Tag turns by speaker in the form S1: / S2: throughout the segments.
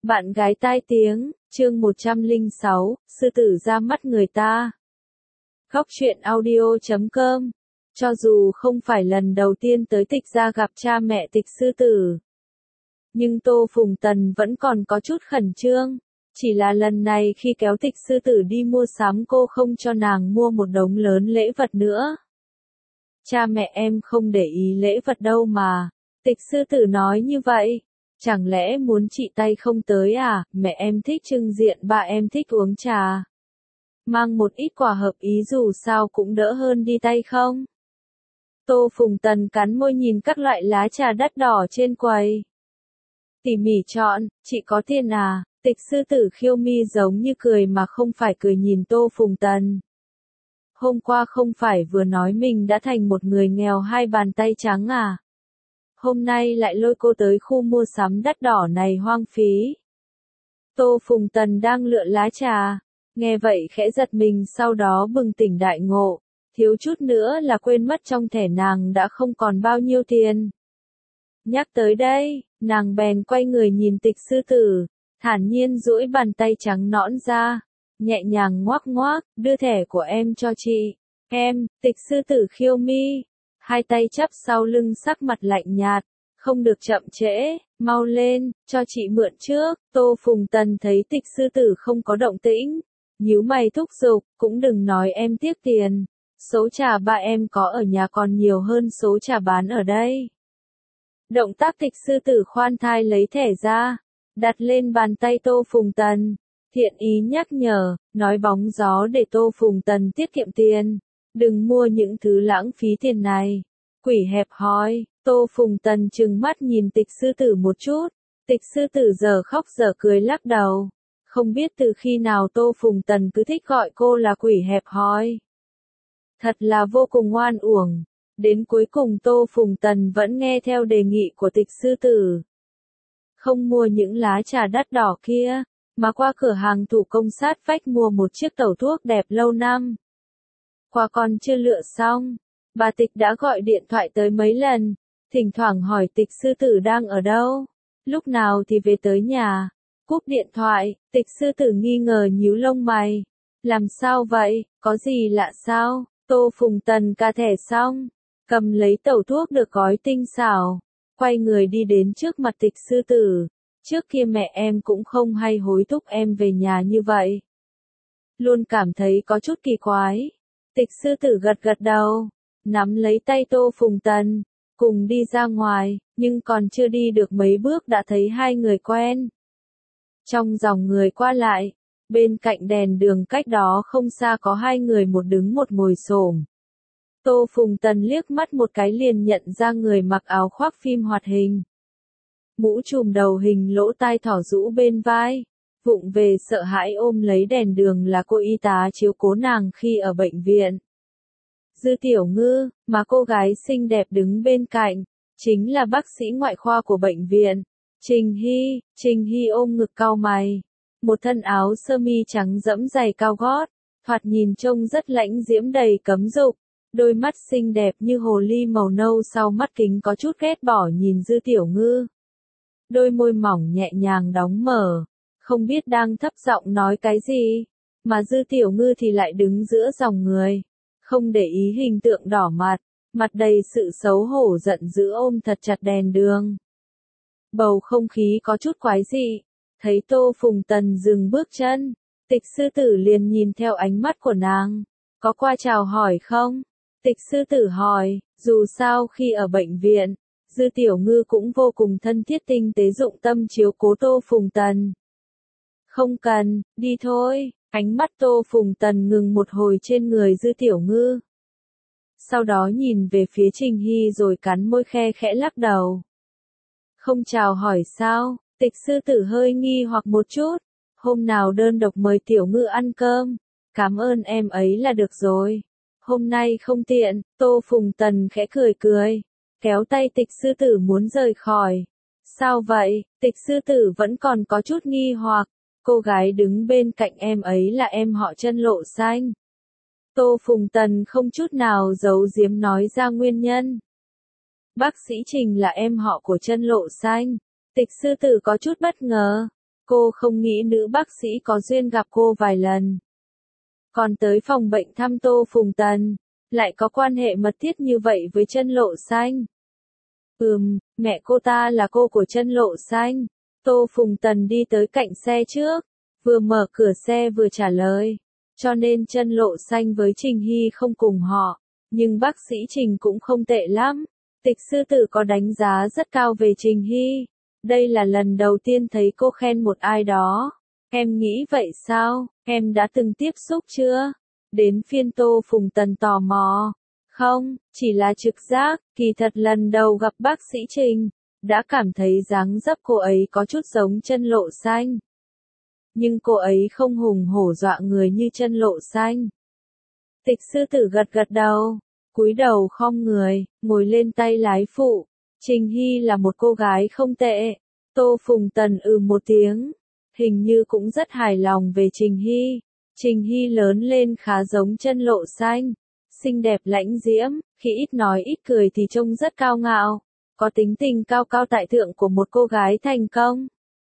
S1: Bạn gái tai tiếng, chương 106, sư tử ra mắt người ta. Góc truyện audio.com. Cho dù không phải lần đầu tiên tới Tịch gia gặp cha mẹ Tịch sư tử, nhưng Tô Phùng Tần vẫn còn có chút khẩn trương. Chỉ là lần này khi kéo Tịch sư tử đi mua sắm cô không cho nàng mua một đống lớn lễ vật nữa. Cha mẹ em không để ý lễ vật đâu mà. Tịch sư tử nói như vậy. Chẳng lẽ muốn chị tay không tới à, mẹ em thích trưng diện, ba em thích uống trà. Mang một ít quà hợp ý dù sao cũng đỡ hơn đi tay không? Tô Phùng Tần cắn môi nhìn các loại lá trà đắt đỏ trên quầy. Tỉ mỉ chọn, chị có tiền à? Tịch sư tử khiêu mi giống như cười mà không phải cười nhìn Tô Phùng Tần. Hôm qua không phải vừa nói mình đã thành một người nghèo hai bàn tay trắng à? Hôm nay lại lôi cô tới khu mua sắm đắt đỏ này hoang phí. Tô Phùng Tần đang lựa lá trà, nghe vậy khẽ giật mình sau đó bừng tỉnh đại ngộ, thiếu chút nữa là quên mất trong thẻ nàng đã không còn bao nhiêu tiền. Nhắc tới đây, nàng bèn quay người nhìn Tịch sư tử, thản nhiên duỗi bàn tay trắng nõn ra, nhẹ nhàng ngoắc ngoắc, đưa thẻ của em cho chị. Em, Tịch sư tử khiêu mi. Hai tay chắp sau lưng sắc mặt lạnh nhạt, không được chậm trễ, mau lên, cho chị mượn trước. Tô Phùng Tần thấy Tịch sư tử không có động tĩnh, nhíu mày thúc giục, cũng đừng nói em tiếc tiền, số trà ba em có ở nhà còn nhiều hơn số trà bán ở đây. Động tác Tịch sư tử khoan thai lấy thẻ ra, đặt lên bàn tay Tô Phùng Tần, thiện ý nhắc nhở, nói bóng gió để Tô Phùng Tần tiết kiệm tiền. Đừng mua những thứ lãng phí tiền này. Quỷ hẹp hòi. Tô Phùng Tần trừng mắt nhìn Tịch sư tử một chút. Tịch sư tử giờ khóc giờ cười lắc đầu. Không biết từ khi nào Tô Phùng Tần cứ thích gọi cô là quỷ hẹp hòi. Thật là vô cùng ngoan uổng. Đến cuối cùng Tô Phùng Tần vẫn nghe theo đề nghị của Tịch sư tử. Không mua những lá trà đắt đỏ kia, mà qua cửa hàng thủ công sát vách mua một chiếc tẩu thuốc đẹp lâu năm. Quà còn chưa lựa xong, bà Tịch đã gọi điện thoại tới mấy lần, thỉnh thoảng hỏi Tịch sư tử đang ở đâu, lúc nào thì về tới nhà. Cúp điện thoại, Tịch sư tử nghi ngờ nhíu lông mày. Làm sao vậy, có gì lạ sao? Tô Phùng Tần ca thẻ xong, cầm lấy tẩu thuốc được gói tinh xảo, quay người đi đến trước mặt Tịch sư tử. Trước kia mẹ em cũng không hay hối thúc em về nhà như vậy. Luôn cảm thấy có chút kỳ quái. Tịch sư tử gật gật đầu, nắm lấy tay Tô Phùng Tần, cùng đi ra ngoài, nhưng còn chưa đi được mấy bước đã thấy hai người quen. Trong dòng người qua lại, bên cạnh đèn đường cách đó không xa có hai người, một đứng một ngồi xổm. Tô Phùng Tần liếc mắt một cái liền nhận ra người mặc áo khoác phim hoạt hình. Mũ trùm đầu hình lỗ tai thỏ rũ bên vai. Vụng về sợ hãi ôm lấy đèn đường là cô y tá chiếu cố nàng khi ở bệnh viện. Dư Tiểu Ngư, mà cô gái xinh đẹp đứng bên cạnh, chính là bác sĩ ngoại khoa của bệnh viện, Trình Hy ôm ngực cau mày. Một thân áo sơ mi trắng dẫm giày cao gót, thoạt nhìn trông rất lãnh diễm đầy cấm dục. Đôi mắt xinh đẹp như hồ ly màu nâu sau mắt kính có chút ghét bỏ nhìn Dư Tiểu Ngư. Đôi môi mỏng nhẹ nhàng đóng mở. Không biết đang thấp giọng nói cái gì, mà Dư Tiểu Ngư thì lại đứng giữa dòng người, không để ý hình tượng đỏ mặt, mặt đầy sự xấu hổ giận dữ ôm thật chặt đèn đường. Bầu không khí có chút quái dị, thấy Tô Phùng Tần dừng bước chân, Tịch sư tử liền nhìn theo ánh mắt của nàng, có qua chào hỏi không? Tịch sư tử hỏi, dù sao khi ở bệnh viện, Dư Tiểu Ngư cũng vô cùng thân thiết tinh tế dụng tâm chiếu cố Tô Phùng Tần. Không cần, đi thôi. Ánh mắt Tô Phùng Tần ngừng một hồi trên người Dư Tiểu Ngư. Sau đó nhìn về phía Trình Hy rồi cắn môi khe khẽ lắc đầu. Không chào hỏi sao? Tịch sư tử hơi nghi hoặc một chút. Hôm nào đơn độc mời Tiểu Ngư ăn cơm. Cảm ơn em ấy là được rồi. Hôm nay không tiện. Tô Phùng Tần khẽ cười cười, kéo tay Tịch sư tử muốn rời khỏi. Sao vậy? Tịch sư tử vẫn còn có chút nghi hoặc. Cô gái đứng bên cạnh em ấy là em họ Chân Lộ Xanh. Tô Phùng Tần không chút nào giấu giếm nói ra nguyên nhân. Bác sĩ Trình là em họ của Chân Lộ Xanh. Tịch sư tử có chút bất ngờ. Cô không nghĩ nữ bác sĩ có duyên gặp cô vài lần. Còn tới phòng bệnh thăm Tô Phùng Tần, lại có quan hệ mật thiết như vậy với Chân Lộ Xanh. Mẹ cô ta là cô của Chân Lộ Xanh. Tô Phùng Tần đi tới cạnh xe trước, vừa mở cửa xe vừa trả lời. Cho nên Chân Lộ Xanh với Trình Hy không cùng họ, nhưng bác sĩ Trình cũng không tệ lắm. Tịch sư tử có đánh giá rất cao về Trình Hy. Đây là lần đầu tiên thấy cô khen một ai đó. Em nghĩ vậy sao? Em đã từng tiếp xúc chưa? Đến phiên Tô Phùng Tần tò mò. Không, chỉ là trực giác, kỳ thật lần đầu gặp bác sĩ Trình, đã cảm thấy dáng dấp cô ấy có chút giống Chân Lộ Xanh. Nhưng cô ấy không hùng hổ dọa người như Chân Lộ Xanh. Tịch sư tử gật gật đầu, cúi đầu khom người, ngồi lên tay lái phụ. Trình Hy là một cô gái không tệ. Tô Phùng Tần một tiếng, hình như cũng rất hài lòng về Trình Hy. Trình Hy lớn lên khá giống Chân Lộ Xanh, xinh đẹp lãnh diễm, khi ít nói ít cười thì trông rất cao ngạo, có tính tình cao cao tại thượng của một cô gái thành công.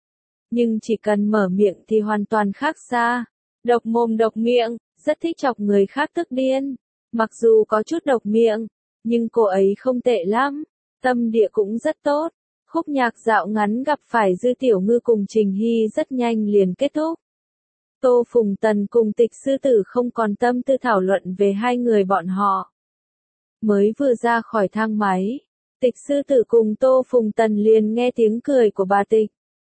S1: Nhưng chỉ cần mở miệng thì hoàn toàn khác xa, độc mồm độc miệng, rất thích chọc người khác tức điên. Mặc dù có chút độc miệng, nhưng cô ấy không tệ lắm, tâm địa cũng rất tốt. Khúc nhạc dạo ngắn gặp phải Dư Tiểu Ngư cùng Trình Hy rất nhanh liền kết thúc. Tô Phùng Tần cùng Tịch sư tử không còn tâm tư thảo luận về hai người bọn họ. Mới vừa ra khỏi thang máy, Tịch sư tử cùng Tô Phùng Tần liền nghe tiếng cười của bà Tịch.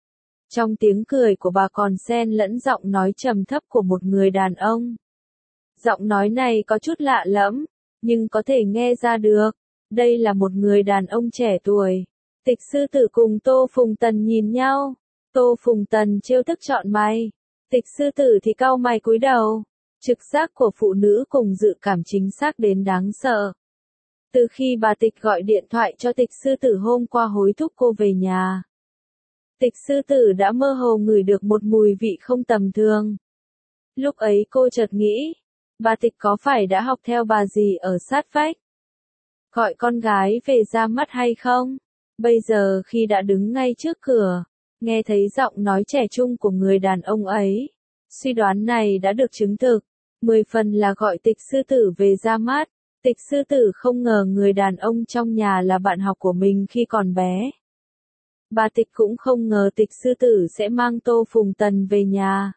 S1: Trong tiếng cười của bà còn xen lẫn giọng nói trầm thấp của một người đàn ông. Giọng nói này có chút lạ lẫm, nhưng có thể nghe ra được, đây là một người đàn ông trẻ tuổi. Tịch sư tử cùng Tô Phùng Tần nhìn nhau, Tô Phùng Tần trêu tức trọn mày, Tịch sư tử thì cau mày cúi đầu. Trực giác của phụ nữ cùng dự cảm chính xác đến đáng sợ. Từ khi bà Tịch gọi điện thoại cho Tịch sư tử hôm qua hối thúc cô về nhà, Tịch sư tử đã mơ hồ ngửi được một mùi vị không tầm thường. Lúc ấy cô chợt nghĩ, bà Tịch có phải đã học theo bà dì ở sát vách, gọi con gái về ra mắt hay không? Bây giờ khi đã đứng ngay trước cửa, nghe thấy giọng nói trẻ trung của người đàn ông ấy, suy đoán này đã được chứng thực, 10 phần là gọi Tịch sư tử về ra mắt. Tịch sư tử không ngờ người đàn ông trong nhà là bạn học của mình khi còn bé. Bà Tịch cũng không ngờ Tịch sư tử sẽ mang Tô Phùng Tần về nhà.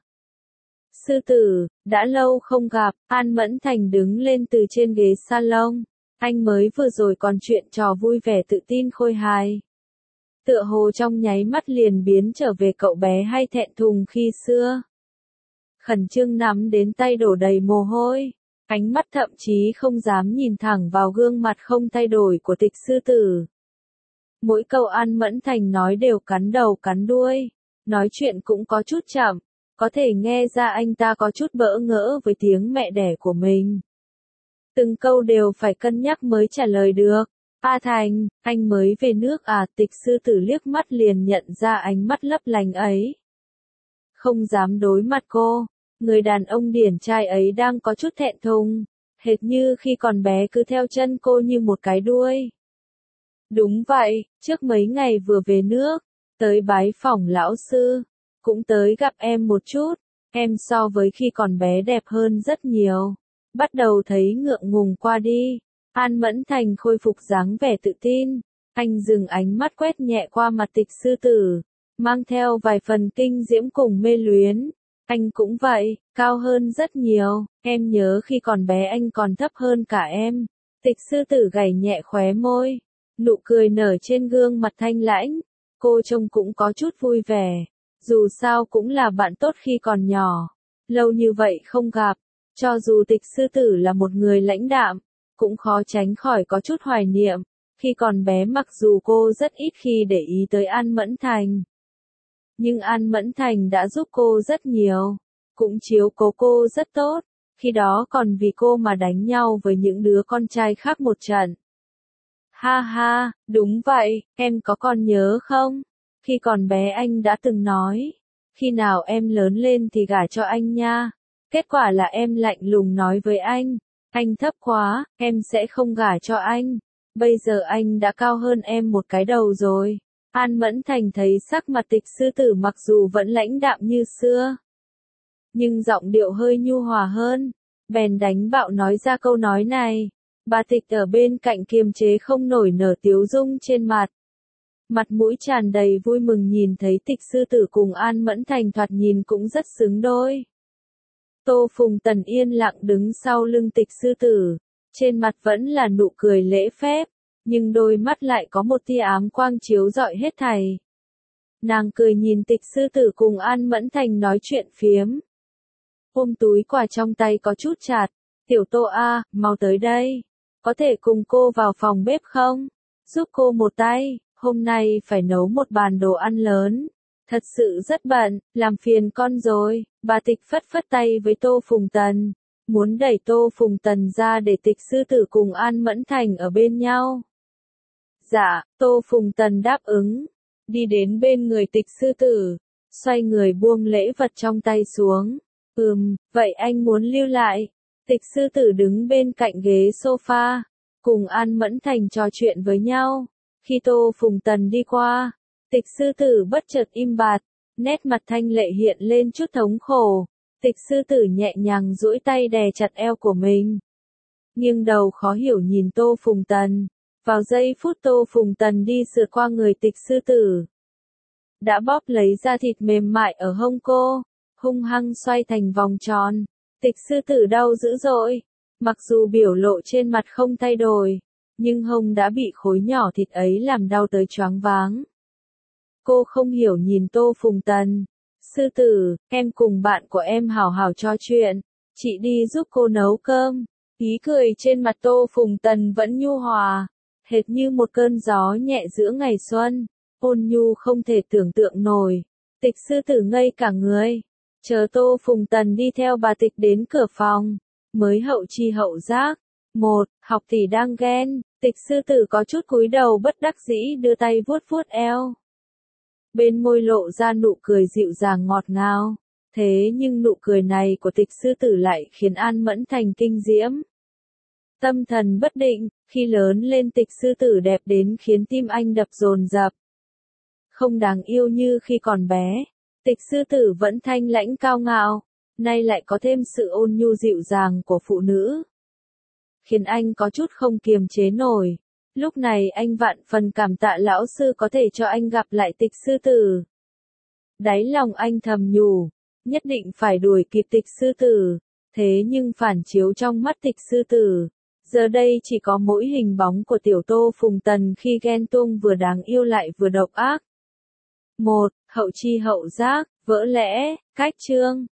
S1: Sư tử, đã lâu không gặp, An Mẫn Thành đứng lên từ trên ghế salon. Anh mới vừa rồi còn chuyện trò vui vẻ tự tin khôi hài. Tựa hồ trong nháy mắt liền biến trở về cậu bé hay thẹn thùng khi xưa. Khẩn trương nắm đến tay đổ đầy mồ hôi. Ánh mắt thậm chí không dám nhìn thẳng vào gương mặt không thay đổi của Tịch sư tử. Mỗi câu An Mẫn Thành nói đều cắn đầu cắn đuôi. Nói chuyện cũng có chút chậm. Có thể nghe ra anh ta có chút bỡ ngỡ với tiếng mẹ đẻ của mình. Từng câu đều phải cân nhắc mới trả lời được. A Thành, anh mới về nước à? Tịch sư tử liếc mắt liền nhận ra ánh mắt lấp lánh ấy. Không dám đối mặt cô. Người đàn ông điển trai ấy đang có chút thẹn thùng, hệt như khi còn bé cứ theo chân cô như một cái đuôi. Đúng vậy, trước mấy ngày vừa về nước, tới bái phỏng lão sư, cũng tới gặp em một chút, em so với khi còn bé đẹp hơn rất nhiều. Bắt đầu thấy ngượng ngùng qua đi. An Mẫn Thành khôi phục dáng vẻ tự tin, anh dừng ánh mắt quét nhẹ qua mặt Tịch sư tử, mang theo vài phần kinh diễm cùng mê luyến. Anh cũng vậy, cao hơn rất nhiều, em nhớ khi còn bé anh còn thấp hơn cả em. Tịch sư tử gảy nhẹ khóe môi, nụ cười nở trên gương mặt thanh lãnh, cô trông cũng có chút vui vẻ, dù sao cũng là bạn tốt khi còn nhỏ. Lâu như vậy không gặp, cho dù Tịch sư tử là một người lãnh đạm, cũng khó tránh khỏi có chút hoài niệm. Khi còn bé mặc dù cô rất ít khi để ý tới An Mẫn Thành, nhưng An Mẫn Thành đã giúp cô rất nhiều, cũng chiếu cố cô rất tốt, khi đó còn vì cô mà đánh nhau với những đứa con trai khác một trận. Ha ha, đúng vậy, em có còn nhớ không? Khi còn bé anh đã từng nói, khi nào em lớn lên thì gả cho anh nha. Kết quả là em lạnh lùng nói với anh thấp quá, em sẽ không gả cho anh. Bây giờ anh đã cao hơn em một cái đầu rồi. An Mẫn Thành thấy sắc mặt Tịch sư tử mặc dù vẫn lãnh đạm như xưa, nhưng giọng điệu hơi nhu hòa hơn, bèn đánh bạo nói ra câu nói này. Bà Tịch ở bên cạnh kiềm chế không nổi nở tiếu dung trên mặt. Mặt mũi tràn đầy vui mừng nhìn thấy Tịch sư tử cùng An Mẫn Thành thoạt nhìn cũng rất xứng đôi. Tô Phùng Tần yên lặng đứng sau lưng Tịch sư tử, trên mặt vẫn là nụ cười lễ phép, nhưng đôi mắt lại có một tia ám quang chiếu rọi hết thảy. Nàng cười nhìn Tịch sư tử cùng An Mẫn Thành nói chuyện phiếm. Ôm túi quà trong tay có chút chặt, tiểu Tô a, mau tới đây. Có thể cùng cô vào phòng bếp không? Giúp cô một tay, hôm nay phải nấu một bàn đồ ăn lớn. Thật sự rất bận, làm phiền con rồi. Bà Tịch phất phất tay với Tô Phùng Tần, muốn đẩy Tô Phùng Tần ra để Tịch sư tử cùng An Mẫn Thành ở bên nhau. Dạ, Tô Phùng Tần đáp ứng, đi đến bên người Tịch sư tử, xoay người buông lễ vật trong tay xuống. Vậy anh muốn lưu lại. Tịch sư tử đứng bên cạnh ghế sofa, cùng An Mẫn Thành trò chuyện với nhau. Khi Tô Phùng Tần đi qua, Tịch sư tử bất chợt im bặt, nét mặt thanh lệ hiện lên chút thống khổ. Tịch sư tử nhẹ nhàng duỗi tay đè chặt eo của mình, nghiêng đầu khó hiểu nhìn Tô Phùng Tần. Vào giây phút Tô Phùng Tần đi sượt qua người Tịch sư tử, đã bóp lấy da thịt mềm mại ở hông cô, hung hăng xoay thành vòng tròn. Tịch sư tử đau dữ dội, mặc dù biểu lộ trên mặt không thay đổi, nhưng hông đã bị khối nhỏ thịt ấy làm đau tới choáng váng. Cô không hiểu nhìn Tô Phùng Tần. Sư tử, em cùng bạn của em hào hào trò chuyện, chị đi giúp cô nấu cơm. Ý cười trên mặt Tô Phùng Tần vẫn nhu hòa, hệt như một cơn gió nhẹ giữa ngày xuân, ôn nhu không thể tưởng tượng nổi. Tịch sư tử ngây cả người, chờ Tô Phùng Tần đi theo bà Tịch đến cửa phòng, mới hậu chi hậu giác. Học tỷ đang ghen. Tịch sư tử có chút cúi đầu bất đắc dĩ đưa tay vuốt vuốt eo. Bên môi lộ ra nụ cười dịu dàng ngọt ngào. Thế nhưng nụ cười này của Tịch sư tử lại khiến An Mẫn Thành kinh diễm. Tâm thần bất định, khi lớn lên Tịch sư tử đẹp đến khiến tim anh đập dồn dập. Không đáng yêu như khi còn bé. Tịch sư tử vẫn thanh lãnh cao ngạo, nay lại có thêm sự ôn nhu dịu dàng của phụ nữ, khiến anh có chút không kiềm chế nổi. Lúc này anh vạn phần cảm tạ lão sư có thể cho anh gặp lại Tịch sư tử. Đáy lòng anh thầm nhủ, nhất định phải đuổi kịp Tịch sư tử. Thế nhưng phản chiếu trong mắt Tịch sư tử, giờ đây chỉ có mỗi hình bóng của tiểu Tô Phùng Tần khi ghen tuông vừa đáng yêu lại vừa độc ác. Hậu chi hậu giác, vỡ lẽ, cách chương.